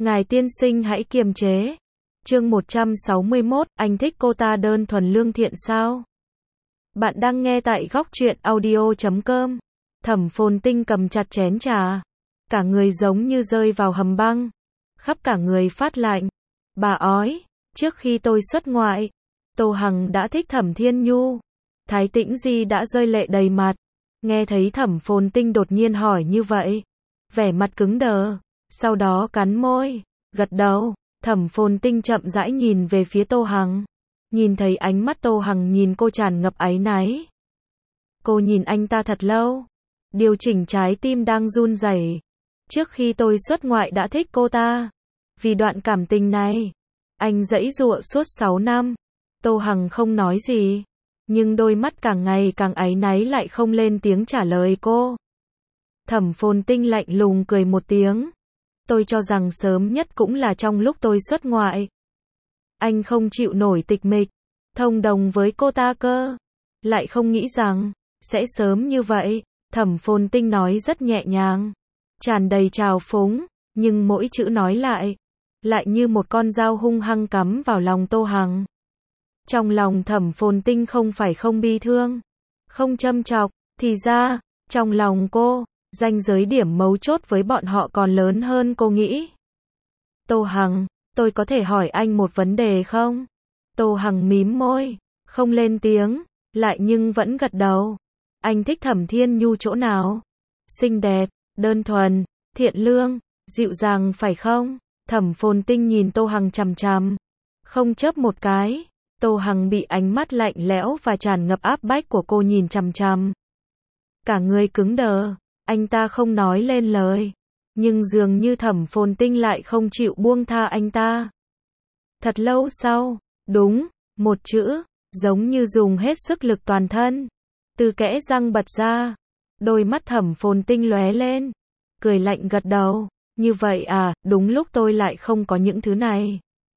Ngài tiên sinh hãy kiềm chế. Chương 161, anh thích cô ta đơn thuần lương thiện sao? Bạn đang nghe tại góc truyện audio.com. Thẩm Phồn Tinh cầm chặt chén trà, cả người giống như rơi vào hầm băng, khắp cả người phát lạnh. Bà ói, trước khi tôi xuất ngoại, Tô Hằng đã thích Thẩm Thiên Nhu. Thái Tĩnh Di đã rơi lệ đầy mặt, nghe thấy Thẩm Phồn Tinh đột nhiên hỏi như vậy, vẻ mặt cứng đờ, sau đó cắn môi, gật đầu. Thẩm Phồn Tinh chậm rãi nhìn về phía Tô Hằng, nhìn thấy ánh mắt Tô Hằng nhìn cô tràn ngập áy náy. Cô nhìn anh ta thật lâu, điều chỉnh trái tim đang run rẩy. Trước khi tôi xuất ngoại đã thích cô ta, vì đoạn cảm tình này, anh giãy giụa suốt 6 năm. Tô Hằng không nói gì, nhưng đôi mắt càng ngày càng áy náy lại không lên tiếng trả lời cô. Thẩm Phồn Tinh lạnh lùng cười một tiếng. Tôi cho rằng sớm nhất cũng là trong lúc tôi xuất ngoại. Anh không chịu nổi tịch mịch, thông đồng với cô ta cơ. Lại không nghĩ rằng sẽ sớm như vậy. Thẩm Phồn Tinh nói rất nhẹ nhàng, tràn đầy trào phúng, nhưng mỗi chữ nói lại như một con dao hung hăng cắm vào lòng Tô Hằng. Trong lòng Thẩm Phồn Tinh không phải không bi thương, không châm chọc, thì ra, trong lòng cô, ranh giới điểm mấu chốt với bọn họ còn lớn hơn cô nghĩ. Tô Hằng, tôi có thể hỏi anh một vấn đề không? Tô Hằng mím môi, không lên tiếng, lại nhưng vẫn gật đầu. Anh thích Thẩm Thiên Nhu chỗ nào? Xinh đẹp, đơn thuần, thiện lương, dịu dàng phải không? Thẩm Phồn Tinh nhìn Tô Hằng chằm chằm, không chớp một cái. Tô Hằng bị ánh mắt lạnh lẽo và tràn ngập áp bách của cô nhìn chằm chằm, cả người cứng đờ. Anh ta không nói lên lời, nhưng dường như Thẩm Phồn Tinh lại không chịu buông tha anh ta. Thật lâu sau, đúng, một chữ, giống như dùng hết sức lực toàn thân, từ kẽ răng bật ra. Đôi mắt Thẩm Phồn Tinh lóe lên, cười lạnh gật đầu. Như vậy à, đúng lúc tôi lại không có những thứ này.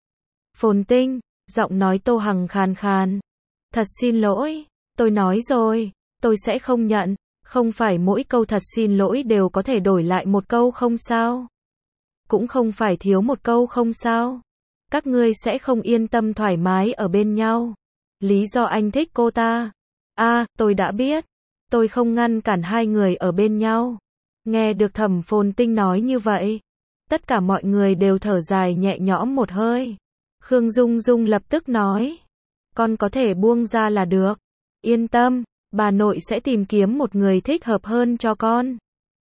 Phồn Tinh, giọng nói Tô Hằng khàn khàn. Thật xin lỗi, tôi nói rồi, tôi sẽ không nhận. Không phải mỗi câu thật xin lỗi đều có thể đổi lại một câu không sao. Cũng không phải thiếu một câu không sao. Các ngươi sẽ không yên tâm thoải mái ở bên nhau. Lý do anh thích cô ta. Tôi đã biết. Tôi không ngăn cản hai người ở bên nhau. Nghe được Thẩm Phồn Tinh nói như vậy, tất cả mọi người đều thở dài nhẹ nhõm một hơi. Khương Dung Dung lập tức nói, con có thể buông ra là được. Yên tâm, bà nội sẽ tìm kiếm một người thích hợp hơn cho con.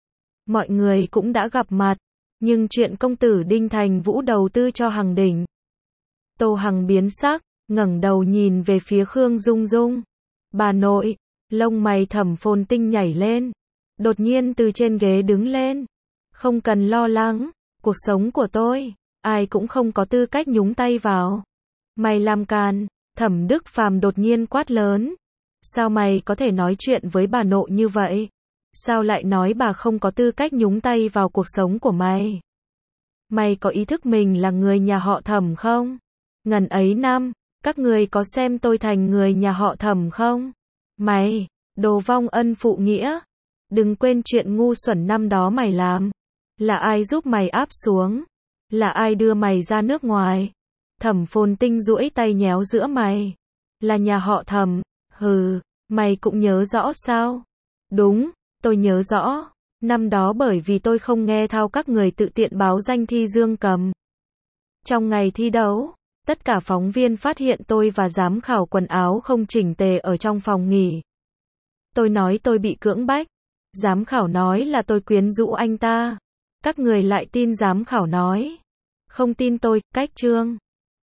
Mọi người cũng đã gặp mặt, nhưng chuyện công tử Đinh Thành Vũ đầu tư cho Hằng Đỉnh. Tô Hằng biến sắc, ngẩng đầu nhìn về phía Khương Dung Dung. Bà nội, lông mày Thẩm Phồn Tinh nhảy lên, đột nhiên từ trên ghế đứng lên. Không cần lo lắng, cuộc sống của tôi, ai cũng không có tư cách nhúng tay vào. Mày làm càn, Thẩm Đức Phàm đột nhiên quát lớn. Sao mày có thể nói chuyện với bà nội như vậy? Sao lại nói bà không có tư cách nhúng tay vào cuộc sống của mày? Mày có ý thức mình là người nhà họ Thẩm không? Ngần ấy năm, các người có xem tôi thành người nhà họ Thẩm không? Mày, đồ vong ân phụ nghĩa. Đừng quên chuyện ngu xuẩn năm đó mày làm. Là ai giúp mày áp xuống? Là ai đưa mày ra nước ngoài? Thẩm Phồn Tinh duỗi tay nhéo giữa mày. Là nhà họ Thẩm. Hừ, mày cũng nhớ rõ sao? Đúng, tôi nhớ rõ. Năm đó bởi vì tôi không nghe theo các người tự tiện báo danh thi Dương Cầm. Trong ngày thi đấu, tất cả phóng viên phát hiện tôi và giám khảo quần áo không chỉnh tề ở trong phòng nghỉ. Tôi nói tôi bị cưỡng bách. Giám khảo nói là tôi quyến rũ anh ta. Các người lại tin giám khảo nói. Không tin tôi, cách chương.